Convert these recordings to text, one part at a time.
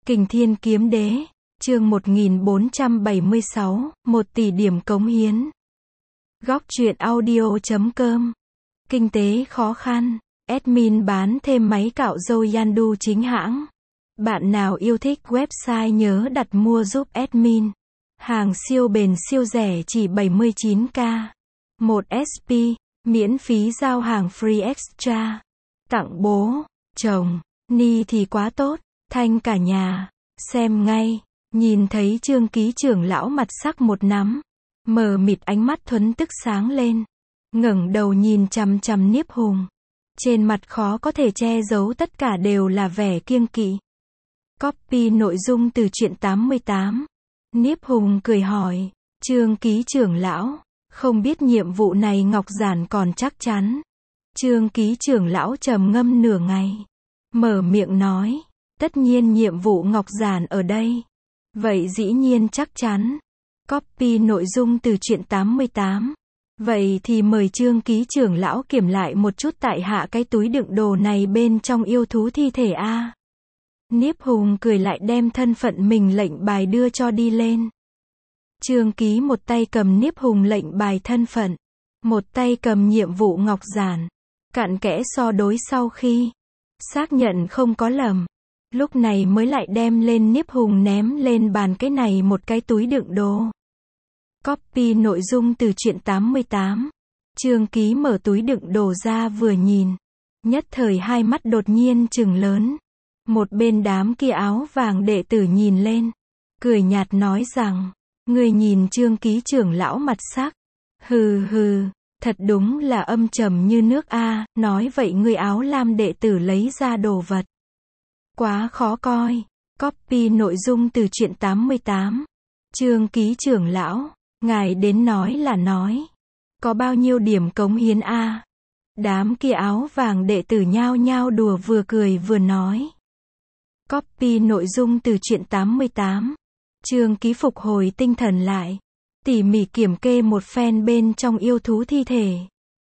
Kình Thiên Kiếm Đế, chương 1476, 1 tỷ điểm cống hiến. Góc truyện audio.com. Kinh tế khó khăn, admin bán thêm máy cạo râu Yandu chính hãng. Bạn nào yêu thích website nhớ đặt mua giúp admin. Hàng siêu bền siêu rẻ chỉ 79k. 1 SP, miễn phí giao hàng free extra. Tặng bố, chồng, ni thì quá tốt, thanh cả nhà. Xem ngay, nhìn thấy Trương Ký trưởng lão mặt sắc một nắm, mờ mịt ánh mắt thuấn tức sáng lên, ngẩng đầu nhìn chằm chằm Niếp Hùng. Trên mặt khó có thể che giấu tất cả đều là vẻ kiêng kỵ. Copy nội dung từ truyện 88. Niếp Hùng cười hỏi, Trương Ký trưởng lão, không biết nhiệm vụ này Ngọc Giản còn chắc chắn. Trương Ký trưởng lão trầm ngâm nửa ngày, mở miệng nói, tất nhiên nhiệm vụ Ngọc Giản ở đây. Vậy dĩ nhiên chắc chắn. Copy nội dung từ truyện 88. Vậy thì mời Trương Ký trưởng lão kiểm lại một chút tại hạ cái túi đựng đồ này bên trong yêu thú thi thể a. Niếp Hùng cười lại đem thân phận mình lệnh bài đưa cho đi lên. Trương Ký một tay cầm Niếp Hùng lệnh bài thân phận, một tay cầm nhiệm vụ Ngọc Giản, cặn kẽ so đối sau khi xác nhận không có lầm, lúc này mới lại đem lên Niếp Hùng ném lên bàn cái này một cái túi đựng đồ. Copy nội dung từ truyện 88. Trương Ký mở túi đựng đồ ra vừa nhìn, nhất thời hai mắt đột nhiên trừng lớn. Một bên đám kia áo vàng đệ tử nhìn lên, cười nhạt nói rằng, người nhìn Trương Ký trưởng lão mặt sắc. Hừ hừ, thật đúng là âm trầm như nước a, nói vậy người áo lam đệ tử lấy ra đồ vật. Quá khó coi. Copy nội dung từ truyện 88. Trương Ký trưởng lão, ngài đến nói là nói. Có bao nhiêu điểm cống hiến a? Đám kia áo vàng đệ tử nhao nhao đùa vừa cười vừa nói. Copy nội dung từ truyện 88. Trương Ký phục hồi tinh thần lại, tỉ mỉ kiểm kê một phen bên trong yêu thú thi thể.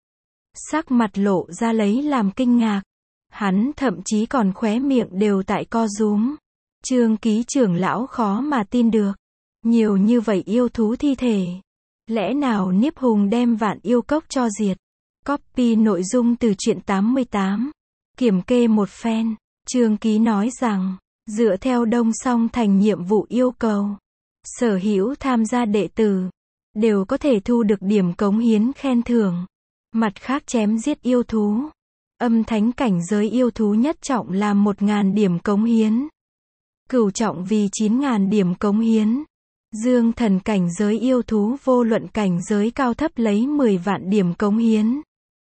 Sắc mặt lộ ra lấy làm kinh ngạc. Hắn thậm chí còn khóe miệng đều tại co rúm. Trương Ký trưởng lão khó mà tin được. Nhiều như vậy yêu thú thi thể. Lẽ nào Niếp Hùng đem Vạn Yêu Cốc cho diệt? Copy nội dung từ truyện 88. Kiểm kê một phen, Trương Ký nói rằng, dựa theo Đông Song Thành nhiệm vụ yêu cầu, sở hữu tham gia đệ tử đều có thể thu được điểm cống hiến khen thưởng. Mặt khác chém giết yêu thú, âm thánh cảnh giới yêu thú nhất trọng là 1.000 điểm cống hiến. Cửu trọng vì 9.000 điểm cống hiến. Dương thần cảnh giới yêu thú vô luận cảnh giới cao thấp lấy 10 vạn điểm cống hiến.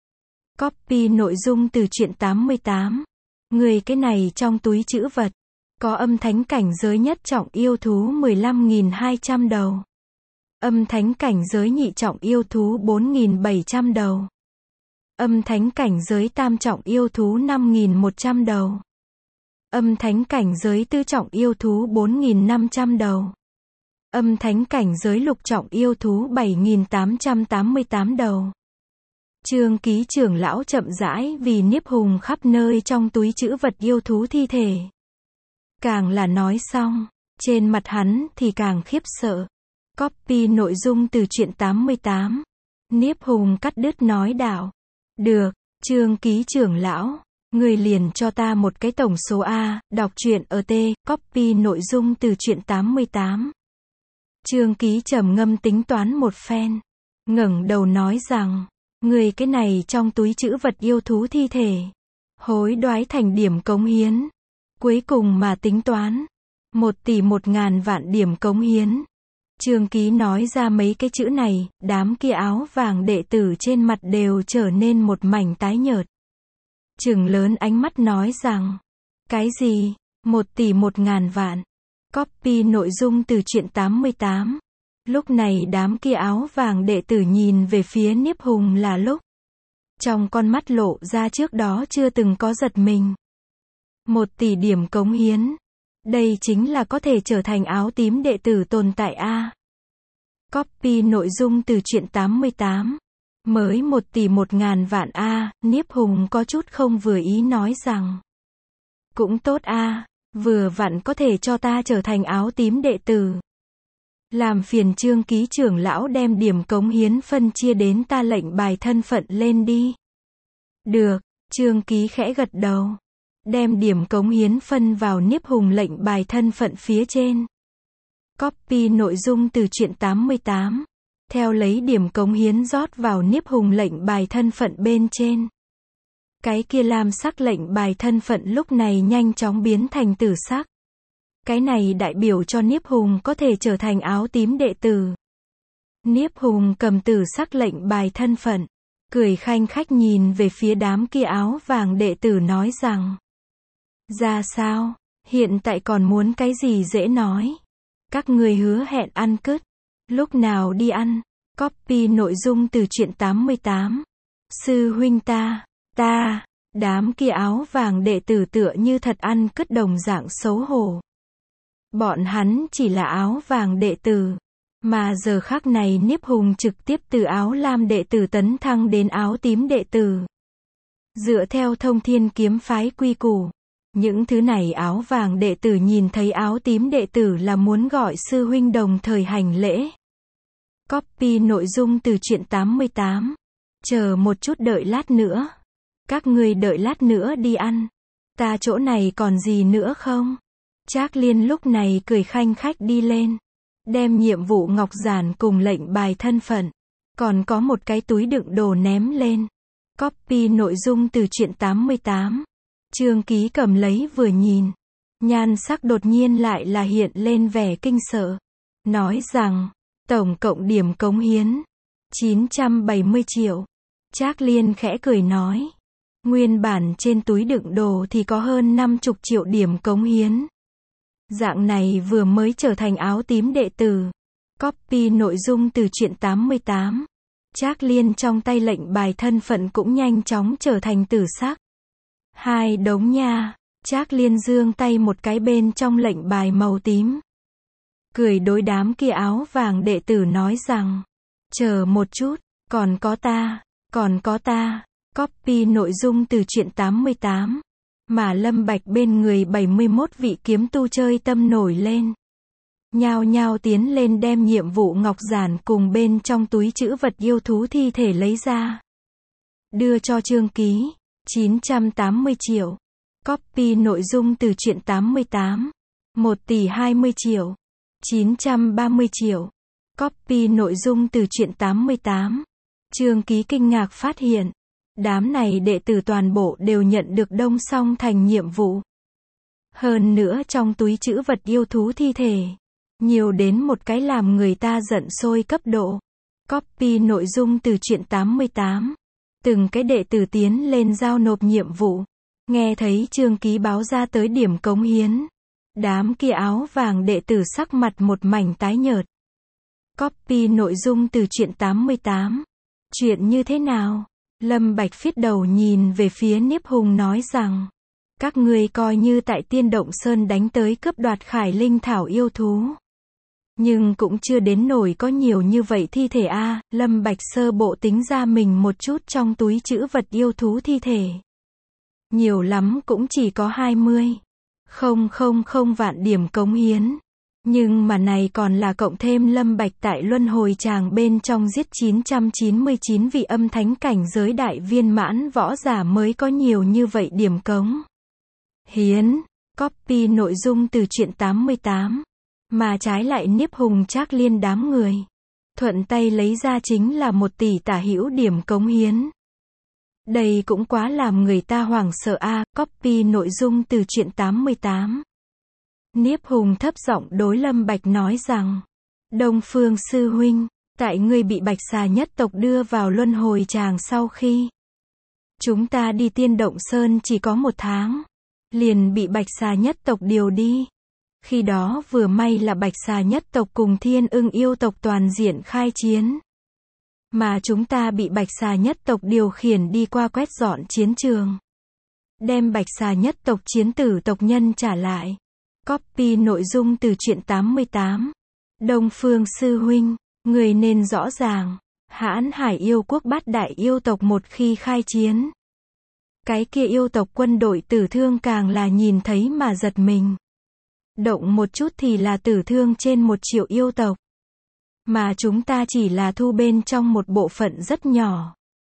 Copy nội dung từ truyện 88. Người cái này trong túi trữ vật, có âm thánh cảnh giới nhất trọng yêu thú 15.200 đầu. Âm thánh cảnh giới nhị trọng yêu thú 4.700 đầu. Âm thánh cảnh giới tam trọng yêu thú 5.100 đầu. Âm thánh cảnh giới tứ trọng yêu thú 4.500 đầu. Âm thánh cảnh giới lục trọng yêu thú 7.888 đầu. Trương Ký trưởng lão chậm rãi vì Niếp Hùng khắp nơi trong túi trữ vật yêu thú thi thể. Càng là nói xong, trên mặt hắn thì càng khiếp sợ. Copy nội dung từ truyện 88. Niếp Hùng cắt đứt nói đạo. Được, Trương Ký trưởng lão, người liền cho ta một cái tổng số A, đọc truyện ở T, copy nội dung từ truyện 88. Trương Ký trầm ngâm tính toán một phen, ngẩng đầu nói rằng, người cái này trong túi trữ vật yêu thú thi thể, hối đoái thành điểm cống hiến. Cuối cùng mà tính toán, 1 tỷ 1.000 vạn điểm cống hiến. Trương Ký nói ra mấy cái chữ này, đám kia áo vàng đệ tử trên mặt đều trở nên một mảnh tái nhợt. Trừng lớn ánh mắt nói rằng, cái gì? 1 tỷ 1.000 vạn. Copy nội dung từ truyện 88. Lúc này đám kia áo vàng đệ tử nhìn về phía Niếp Hùng là lúc trong con mắt lộ ra trước đó chưa từng có giật mình. 1 tỷ điểm cống hiến. Đây chính là có thể trở thành áo tím đệ tử tồn tại a. Copy nội dung từ truyện 88. Mới 1 tỷ 1.000 vạn a, Niếp Hùng có chút không vừa ý nói rằng, cũng tốt a, Vừa vặn có thể cho ta trở thành áo tím đệ tử. Làm phiền Trương Ký trưởng lão đem điểm cống hiến phân chia đến ta lệnh bài thân phận lên đi. Được, Trương Ký khẽ gật đầu. Đem điểm cống hiến phân vào Niếp Hùng lệnh bài thân phận phía trên. Copy nội dung từ truyện 88. Theo lấy điểm cống hiến rót vào Niếp Hùng lệnh bài thân phận bên trên. Cái kia lam sắc lệnh bài thân phận lúc này nhanh chóng biến thành tử sắc. Cái này đại biểu cho Niếp Hùng có thể trở thành áo tím đệ tử. Niếp Hùng cầm tử sắc lệnh bài thân phận, cười khanh khách nhìn về phía đám kia áo vàng đệ tử nói rằng: ra sao, hiện tại còn muốn cái gì dễ nói. Các người hứa hẹn ăn cứt, lúc nào đi ăn. Copy nội dung từ truyện 88. Sư huynh ta, đám kia áo vàng đệ tử tựa như thật ăn cứt đồng dạng xấu hổ. Bọn hắn chỉ là áo vàng đệ tử, mà giờ khắc này Niếp Hùng trực tiếp từ áo lam đệ tử tấn thăng đến áo tím đệ tử. Dựa theo Thông Thiên kiếm phái quy củ, những thứ này áo vàng đệ tử nhìn thấy áo tím đệ tử là muốn gọi sư huynh đồng thời hành lễ. Copy nội dung từ truyện 88. Chờ một chút, đợi lát nữa. Các người đợi lát nữa đi ăn. Ta chỗ này còn gì nữa không? Trác Liên lúc này cười khanh khách đi lên. Đem nhiệm vụ ngọc giản cùng lệnh bài thân phận. Còn có một cái túi đựng đồ ném lên. Copy nội dung từ truyện 88. Trương Ký cầm lấy vừa nhìn. Nhan sắc đột nhiên lại là hiện lên vẻ kinh sợ. Nói rằng, tổng cộng điểm cống hiến 970 triệu. Trác Liên khẽ cười nói. Nguyên bản trên túi đựng đồ thì có hơn 50 triệu điểm cống hiến. Dạng này vừa mới trở thành áo tím đệ tử. Copy nội dung từ truyện 88. Trác Liên trong tay lệnh bài thân phận cũng nhanh chóng trở thành tử sắc. Hai đống nha. Trác Liên giương tay một cái bên trong lệnh bài màu tím. Cười đối đám kia áo vàng đệ tử nói rằng, chờ một chút, còn có ta. Copy nội dung từ truyện 88. Mà Lâm Bạch bên người 71 vị kiếm tu chơi tâm nổi lên. Nhao nhao tiến lên đem nhiệm vụ ngọc giản cùng bên trong túi trữ vật yêu thú thi thể lấy ra. Đưa cho Trương Ký. 980 triệu. Copy nội dung từ truyện 88. 1 tỷ 20 triệu. 930 triệu. Copy nội dung từ truyện 88. Trương Ký kinh ngạc phát hiện. Đám này đệ tử toàn bộ đều nhận được Đông Song Thành nhiệm vụ. Hơn nữa trong túi trữ vật yêu thú thi thể. Nhiều đến một cái làm người ta giận sôi cấp độ. Copy nội dung từ truyện 88. Từng cái đệ tử tiến lên giao nộp nhiệm vụ. Nghe thấy Trương Ký báo ra tới điểm cống hiến. Đám kia áo vàng đệ tử sắc mặt một mảnh tái nhợt. Copy nội dung từ truyện 88. Chuyện như thế nào? Lâm Bạch phiết đầu nhìn về phía Niếp Hùng nói rằng, các ngươi coi như tại Tiên Động Sơn đánh tới cướp đoạt Khải Linh Thảo yêu thú. Nhưng cũng chưa đến nổi có nhiều như vậy thi thể a. Lâm Bạch sơ bộ tính ra mình một chút trong túi trữ vật yêu thú thi thể. Nhiều lắm cũng chỉ có 20,000 vạn điểm cống hiến. Nhưng mà này còn là cộng thêm Lâm Bạch tại luân hồi tràng bên trong giết 999 vị âm thánh cảnh giới đại viên mãn võ giả mới có nhiều như vậy điểm cống hiến. Copy nội dung từ truyện 88. Mà trái lại Niếp Hùng Trác Liên đám người. Thuận tay lấy ra chính là 1 tỷ tả hữu điểm cống hiến. Đây cũng quá làm người ta hoảng sợ a. Copy nội dung từ truyện 88. Niếp Hùng thấp giọng đối Lâm Bạch nói rằng, Đông Phương sư huynh, tại ngươi bị Bạch Xà nhất tộc đưa vào luân hồi tràng sau khi chúng ta đi Tiên Động Sơn chỉ có 1 tháng, liền bị Bạch Xà nhất tộc điều đi. Khi đó vừa may là Bạch Xà nhất tộc cùng Thiên Ưng yêu tộc toàn diện khai chiến. Mà chúng ta bị Bạch Xà nhất tộc điều khiển đi qua quét dọn chiến trường. Đem Bạch Xà nhất tộc chiến tử tộc nhân trả lại. Copy nội dung từ truyện 88. Đông Phương sư huynh, người nên rõ ràng, Hãn Hải yêu quốc 8 đại yêu tộc một khi khai chiến. Cái kia yêu tộc quân đội tử thương càng là nhìn thấy mà giật mình. Động một chút thì là tử thương trên 1 triệu yêu tộc. Mà chúng ta chỉ là thu bên trong một bộ phận rất nhỏ.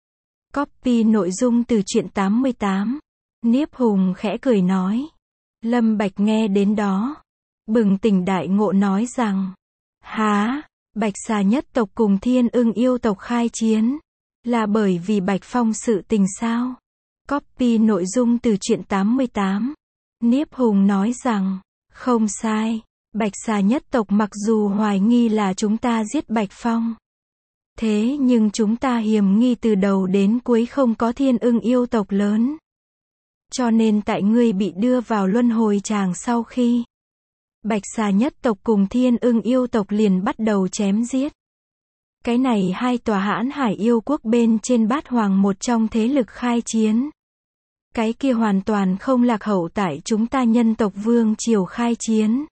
Copy nội dung từ truyện 88. Niếp Hùng khẽ cười nói. Lâm Bạch nghe đến đó. Bừng tỉnh đại ngộ nói rằng. Há, Bạch Xà nhất tộc cùng Thiên Ưng yêu tộc khai chiến. Là bởi vì Bạch Phong sự tình sao? Copy nội dung từ truyện 88. Niếp Hùng nói rằng. Không sai. Bạch Xà nhất tộc mặc dù hoài nghi là chúng ta giết Bạch Phong. Thế nhưng chúng ta hiềm nghi từ đầu đến cuối không có Thiên Ưng yêu tộc lớn. Cho nên tại ngươi bị đưa vào luân hồi tràng sau khi Bạch Xà nhất tộc cùng Thiên Ưng yêu tộc liền bắt đầu chém giết. Cái này 2 tòa hãn hải yêu quốc bên trên Bát Hoàng một trong thế lực khai chiến. Cái kia hoàn toàn không lạc hậu tại chúng ta nhân tộc vương triều khai chiến.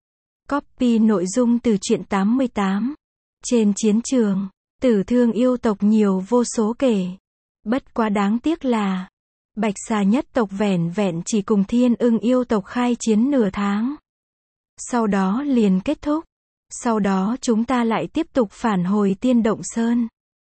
Copy nội dung từ truyện 88. Trên chiến trường, tử thương yêu tộc nhiều vô số kể. Bất quá đáng tiếc là Bạch Xà nhất tộc vẻn vẹn chỉ cùng Thiên Ưng yêu tộc khai chiến nửa tháng. Sau đó liền kết thúc. Sau đó chúng ta lại tiếp tục phản hồi Tiên Động Sơn.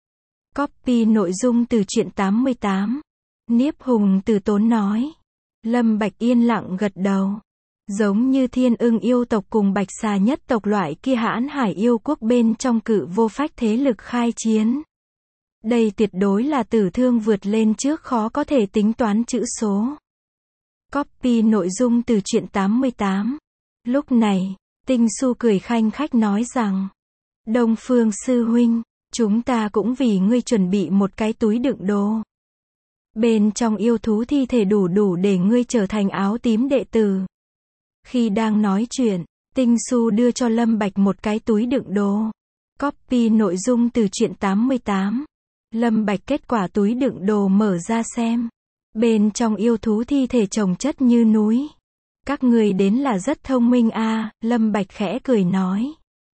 Copy nội dung từ truyện 88. Niếp Hùng từ tốn nói. Lâm Bạch yên lặng gật đầu. Giống như Thiên Ưng yêu tộc cùng Bạch Xà nhất tộc loại kia hãn hải yêu quốc bên trong cự vô phách thế lực khai chiến. Đây tuyệt đối là tử thương vượt lên trước khó có thể tính toán chữ số. Copy nội dung từ truyện 88. Lúc này, Tinh Su cười khanh khách nói rằng. Đông Phương sư huynh, chúng ta cũng vì ngươi chuẩn bị một cái túi đựng đồ. Bên trong yêu thú thi thể đủ để ngươi trở thành áo tím đệ tử. Khi đang nói chuyện, Tinh Su đưa cho Lâm Bạch một cái túi đựng đồ. Copy nội dung từ truyện 88. Lâm Bạch kết quả túi đựng đồ mở ra xem. Bên trong yêu thú thi thể chồng chất như núi. Các người đến là rất thông minh a, Lâm Bạch khẽ cười nói.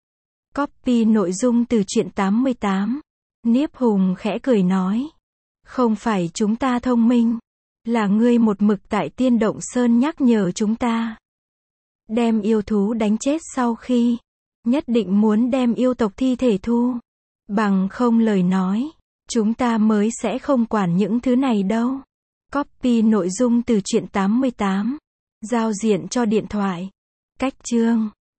Copy nội dung từ truyện 88. Niếp Hùng khẽ cười nói. Không phải chúng ta thông minh. Là ngươi một mực tại Tiên Động Sơn nhắc nhở chúng ta. Đem yêu thú đánh chết sau khi. Nhất định muốn đem yêu tộc thi thể thu. Bằng không lời nói. Chúng ta mới sẽ không quản những thứ này đâu. Copy nội dung từ truyện 88. Giao diện cho điện thoại. Cách chương.